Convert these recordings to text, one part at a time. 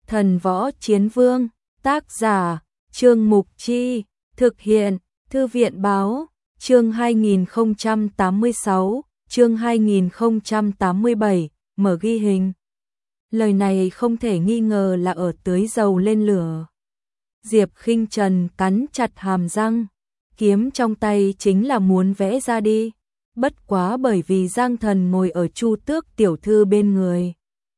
Thần Võ Chiến Vương, tác giả Trương Mục Chi, thực hiện Thư viện Báo, chương 2086, chương 2087, mở ghi hình. Lời này không thể nghi ngờ là ở tưới dầu lên lửa. Diệp Khinh Trần cắn chặt hàm răng, kiếm trong tay chính là muốn vẽ ra đi. Bất quá bởi vì Giang Thần ngồi ở Chu Tước tiểu thư bên người.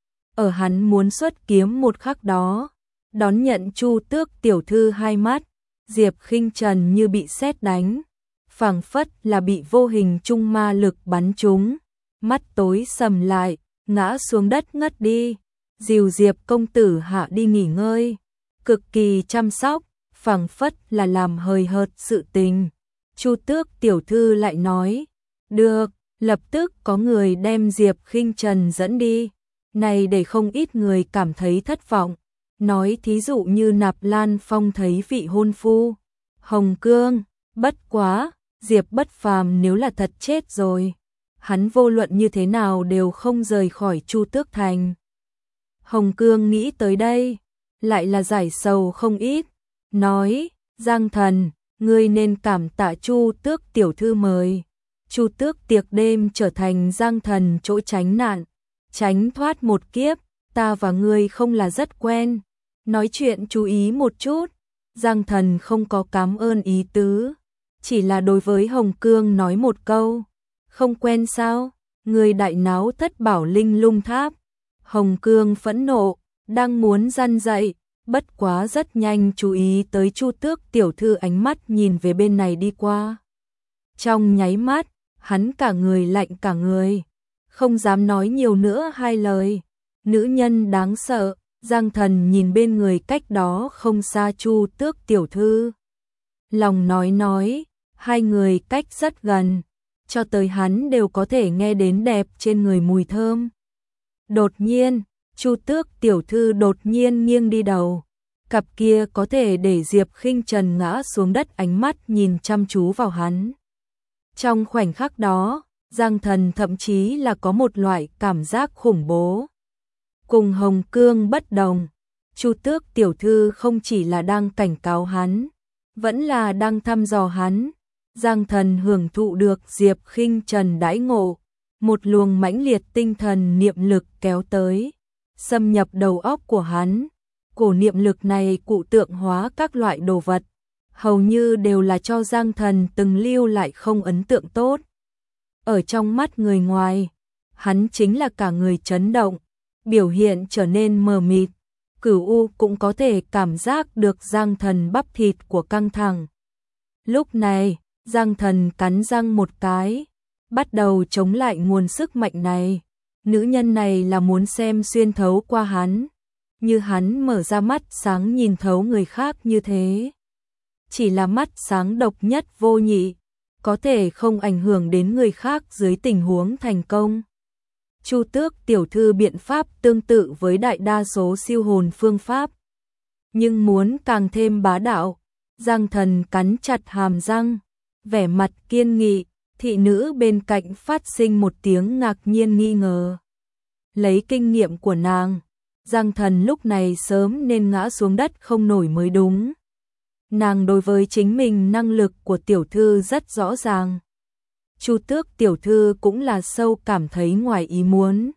Ở hắn muốn xuất kiếm một khắc đó, đón nhận Chu Tước tiểu thư hai mắt, Diệp Khinh Trần như bị sét đánh, phảng phất là bị vô hình trung ma lực bắn trúng, mắt tối sầm lại, ngã xuống đất ngất đi. Dìu Diệp công tử hạ đi nghỉ ngơi, cực kỳ chăm sóc, phảng phất là làm hời hợt sự tình. Chu Tước tiểu thư lại nói, được, lập tức có người đem Diệp Khinh Trần dẫn đi. Này để không ít người cảm thấy thất vọng. Nói thí dụ như Nạp Lan Phong thấy vị hôn phu Hồng Cương, bất quá, Diệp Bất Phàm nếu là thật chết rồi, hắn vô luận như thế nào đều không rời khỏi Chu Tước Thành. Hồng Cương nghĩ tới đây, lại là giải sầu không ít, nói, Giang Thần, ngươi nên cảm tạ Chu Tước tiểu thư mời. Chu Tước tiệc đêm trở thành Giang Thần chỗ tránh nạn, tránh thoát một kiếp, ta và ngươi không là rất quen. Nói chuyện chú ý một chút, Giang Thần không có cảm ơn ý tứ, chỉ là đối với Hồng Cương nói một câu, không quen sao, ngươi đại náo Thất Bảo Linh Lung Tháp. Hồng Cương phẫn nộ, đang muốn răn dậy, bất quá rất nhanh chú ý tới Chu Tước tiểu thư ánh mắt nhìn về bên này đi qua. Trong nháy mắt, hắn cả người lạnh cả người, không dám nói nhiều nữa hai lời. Nữ nhân đáng sợ, Giang Thần nhìn bên người cách đó không xa Chu Tước tiểu thư. Lòng nói, hai người cách rất gần, cho tới hắn đều có thể nghe đến đẹp trên người mùi thơm. Đột nhiên, Chu Tước tiểu thư đột nhiên nghiêng đi đầu, cặp kia có thể để Diệp Khinh Trần ngã xuống đất ánh mắt nhìn chăm chú vào hắn. Trong khoảnh khắc đó, Giang Thần thậm chí là có một loại cảm giác khủng bố. Cùng Hồng Cương bất đồng, Chu Tước tiểu thư không chỉ là đang cảnh cáo hắn, vẫn là đang thăm dò hắn. Giang Thần hưởng thụ được Diệp Khinh Trần đãi ngộ, một luồng mãnh liệt tinh thần niệm lực kéo tới, xâm nhập đầu óc của hắn. Cổ niệm lực này cụ tượng hóa các loại đồ vật, hầu như đều là cho Giang Thần từng lưu lại không ấn tượng tốt. Ở trong mắt người ngoài, hắn chính là cả người chấn động, biểu hiện trở nên mờ mịt. Cửu U cũng có thể cảm giác được Giang Thần bắp thịt của căng thẳng. Lúc này, Giang Thần cắn răng một cái, bắt đầu chống lại nguồn sức mạnh này. Nữ nhân này là muốn xem xuyên thấu qua hắn, như hắn mở ra mắt sáng nhìn thấu người khác như thế. Chỉ là mắt sáng độc nhất vô nhị, có thể không ảnh hưởng đến người khác dưới tình huống thành công. Chu Tước tiểu thư biện pháp tương tự với đại đa số siêu hồn phương pháp, nhưng muốn càng thêm bá đạo. Giang Thần cắn chặt hàm răng, vẻ mặt kiên nghị. Thị nữ bên cạnh phát sinh một tiếng ngạc nhiên nghi ngờ. Lấy kinh nghiệm của nàng, Giang Thần lúc này sớm nên ngã xuống đất không nổi mới đúng. Nàng đối với chính mình năng lực của tiểu thư rất rõ ràng. Chu Tước tiểu thư cũng là sâu cảm thấy ngoài ý muốn.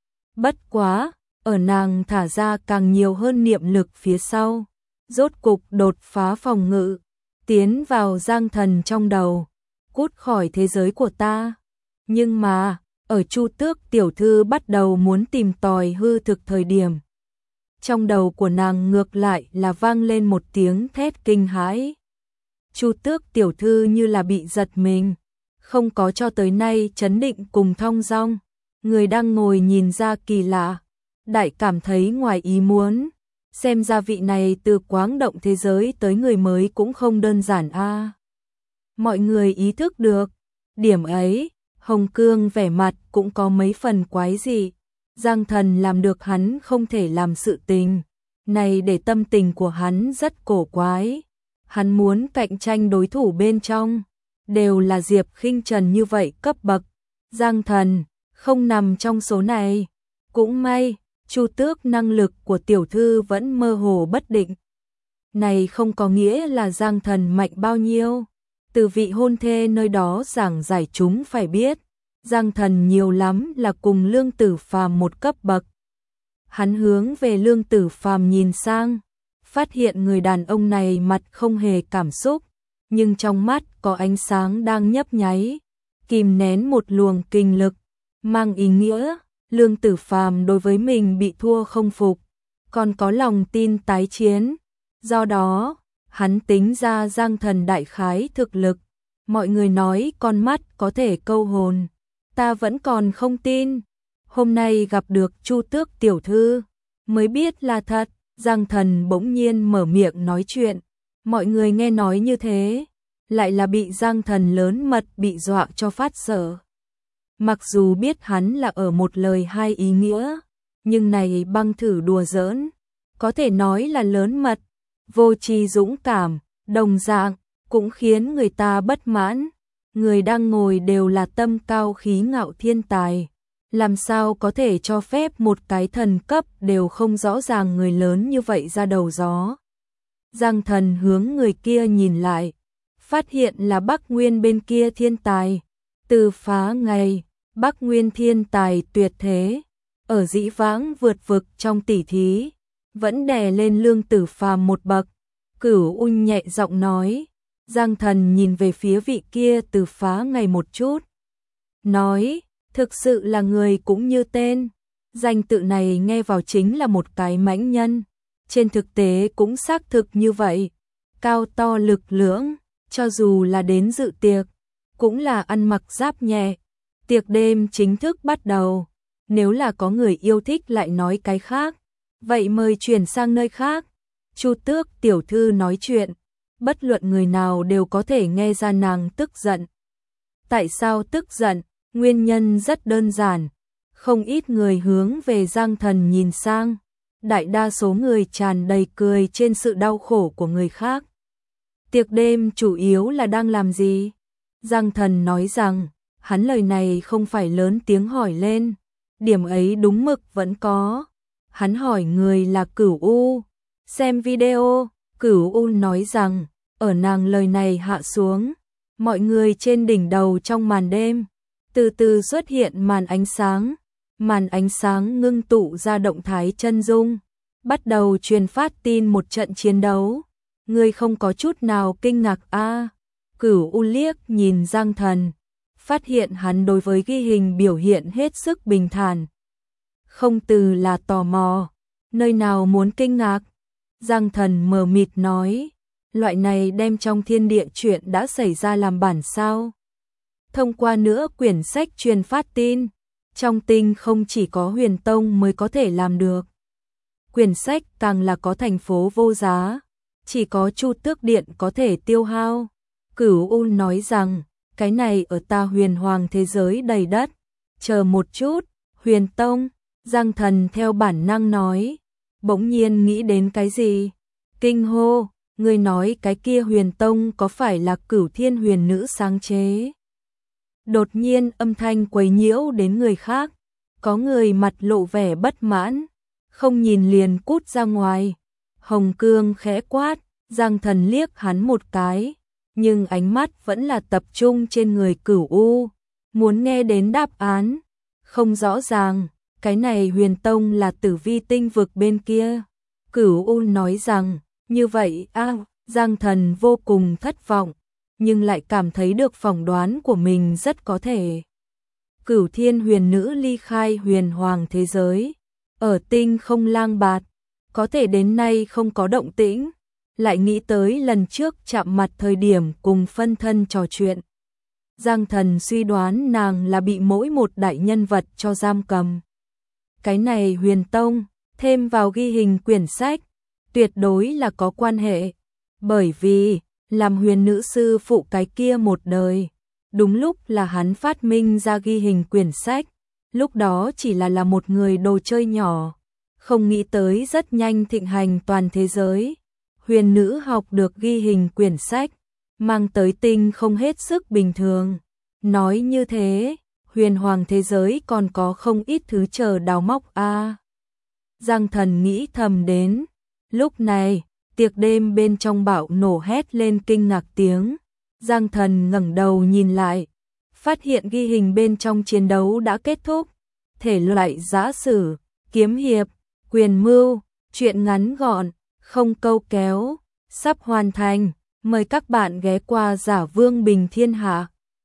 Bất quá, ở nàng thả ra càng nhiều hơn niệm lực phía sau, rốt cục đột phá phòng ngự, tiến vào Giang Thần trong đầu, cút khỏi thế giới của ta. Nhưng mà, ở Chu Tước tiểu thư bắt đầu muốn tìm tòi hư thực thời điểm, trong đầu của nàng ngược lại là vang lên một tiếng thét kinh hãi. Chu Tước tiểu thư như là bị giật mình, không có cho tới nay trấn định cùng thong dong. Người đang ngồi nhìn ra kỳ lạ, đại cảm thấy ngoài ý muốn. Xem ra vị này từ quáng động thế giới tới người mới cũng không đơn giản a. Mọi người ý thức được điểm ấy, Hồng Cương vẻ mặt cũng có mấy phần quái dị. Giang Thần làm được hắn không thể làm sự tình này, để tâm tình của hắn rất cổ quái. Hắn muốn cạnh tranh đối thủ bên trong đều là Diệp Khinh Trần như vậy cấp bậc, Giang Thần không nằm trong số này. Cũng may, Chu Tước năng lực của tiểu thư vẫn mơ hồ bất định. Này không có nghĩa là Giang Thần mạnh bao nhiêu. Từ vị hôn thê nơi đó giảng giải chúng phải biết, Giang Thần nhiều lắm là cùng Lương Tử Phàm một cấp bậc. Hắn hướng về Lương Tử Phàm nhìn sang, phát hiện người đàn ông này mặt không hề cảm xúc, nhưng trong mắt có ánh sáng đang nhấp nháy, kìm nén một luồng kinh lực, mang ý nghĩa Lương Tử Phàm đối với mình bị thua không phục, còn có lòng tin tái chiến. Do đó, hắn tính ra Giang Thần đại khái thực lực. Mọi người nói con mắt có thể câu hồn, ta vẫn còn không tin. Hôm nay gặp được Chu Tước tiểu thư, mới biết là thật. Giang Thần bỗng nhiên mở miệng nói chuyện. Mọi người nghe nói như thế, lại là bị Giang Thần lớn mật bị dọa cho phát sợ. Mặc dù biết hắn là ở một lời hai ý nghĩa, nhưng này băng thử đùa giỡn, có thể nói là lớn mật, vô tri dũng cảm, đồng dạng, cũng khiến người ta bất mãn. Người đang ngồi đều là tâm cao khí ngạo thiên tài, làm sao có thể cho phép một cái thần cấp đều không rõ ràng người lớn như vậy ra đầu gió. Giang Thần hướng người kia nhìn lại, phát hiện là Bắc Nguyên bên kia thiên tài. Từ Phá ngày, Bắc Nguyên thiên tài tuyệt thế, ở dĩ vãng vượt vực trong tỷ thí, vẫn đè lên Lương Tử Phàm một bậc. Cửu Ung nhẹ giọng nói. Giang Thần nhìn về phía vị kia Từ Phá ngày một chút, nói, thực sự là người cũng như tên, danh tự này nghe vào chính là một cái mãnh nhân, trên thực tế cũng xác thực như vậy, cao to lực lưỡng, cho dù là đến dự tiệc, cũng là ăn mặc giáp nhẹ. Tiệc đêm chính thức bắt đầu, nếu là có người yêu thích lại nói cái khác, vậy mời chuyển sang nơi khác. Chu Tước tiểu thư nói chuyện, bất luận người nào đều có thể nghe ra nàng tức giận. Tại sao tức giận? Nguyên nhân rất đơn giản, không ít người hướng về Giang Thần nhìn sang, đại đa số người tràn đầy cười trên sự đau khổ của người khác. Tiệc đêm chủ yếu là đang làm gì? Giang Thần nói rằng, hắn lời này không phải lớn tiếng hỏi lên, điểm ấy đúng mực vẫn có. Hắn hỏi người là Cửu U, xem video, Cửu U nói rằng, ở nàng lời này hạ xuống, mọi người trên đỉnh đầu trong màn đêm, từ từ xuất hiện màn ánh sáng ngưng tụ ra động thái chân dung, bắt đầu truyền phát tin một trận chiến đấu. Người không có chút nào kinh ngạc a? Cửu U liếc nhìn Giang Thần, phát hiện hắn đối với ghi hình biểu hiện hết sức bình thản. Không từ là tò mò, nơi nào muốn kinh ngạc? Giang Thần mờ mịt nói, loại này đem trong thiên địa chuyện đã xảy ra làm bản sao? Thông qua nữa quyển sách truyền phát tin, trong tinh không chỉ có Huyền Tông mới có thể làm được. Quyển sách càng là có thành phố vô giá, chỉ có Chu Tước Điện có thể tiêu hao. Cửu U nói rằng, cái này ở ta Huyền Hoàng thế giới đầy đất. Chờ một chút, Huyền Tông, Giang Thần theo bản năng nói, bỗng nhiên nghĩ đến cái gì? Kinh hô, người nói cái kia Huyền Tông có phải là Cửu Thiên Huyền Nữ sáng chế? Đột nhiên âm thanh quấy nhiễu đến người khác, có người mặt lộ vẻ bất mãn, không nhìn liền cút ra ngoài. Hồng Cương khẽ quát, Giang Thần liếc hắn một cái, nhưng ánh mắt vẫn là tập trung trên người Cửu U, muốn nghe đến đáp án. Không rõ ràng, cái này Huyền Tông là Tử Vi tinh vực bên kia. Cửu U nói rằng, như vậy Giang Thần vô cùng thất vọng, nhưng lại cảm thấy được phỏng đoán của mình rất có thể. Cửu Thiên Huyền Nữ ly khai Huyền Hoàng thế giới, ở tinh không lang bạt, có thể đến nay không có động tĩnh, lại nghĩ tới lần trước chạm mặt thời điểm cùng phân thân trò chuyện. Giang Thần suy đoán nàng là bị mỗi một đại nhân vật cho giam cầm. Cái này Huyền Tông, thêm vào ghi hình quyển sách, tuyệt đối là có quan hệ, bởi vì làm huyền nữ sư phụ cái kia một đời, đúng lúc là hắn phát minh ra ghi hình quyển sách, lúc đó chỉ là một người đồ chơi nhỏ, không nghĩ tới rất nhanh thịnh hành toàn thế giới. Huyền nữ học được ghi hình quyển sách, mang tới tinh không hết sức bình thường. Nói như thế, Huyền Hoàng thế giới còn có không ít thứ chờ đào móc a. Giang Thần nghĩ thầm đến. Lúc này, tiệc đêm bên trong bạo nổ hét lên kinh ngạc tiếng. Giang Thần ngẩng đầu nhìn lại, phát hiện ghi hình bên trong chiến đấu đã kết thúc. Thể loại giã sử, kiếm hiệp, quyền mưu, truyện ngắn gọn, không câu kéo, sắp hoàn thành. Mời các bạn ghé qua Giả Vương Bình Thiên Hạ.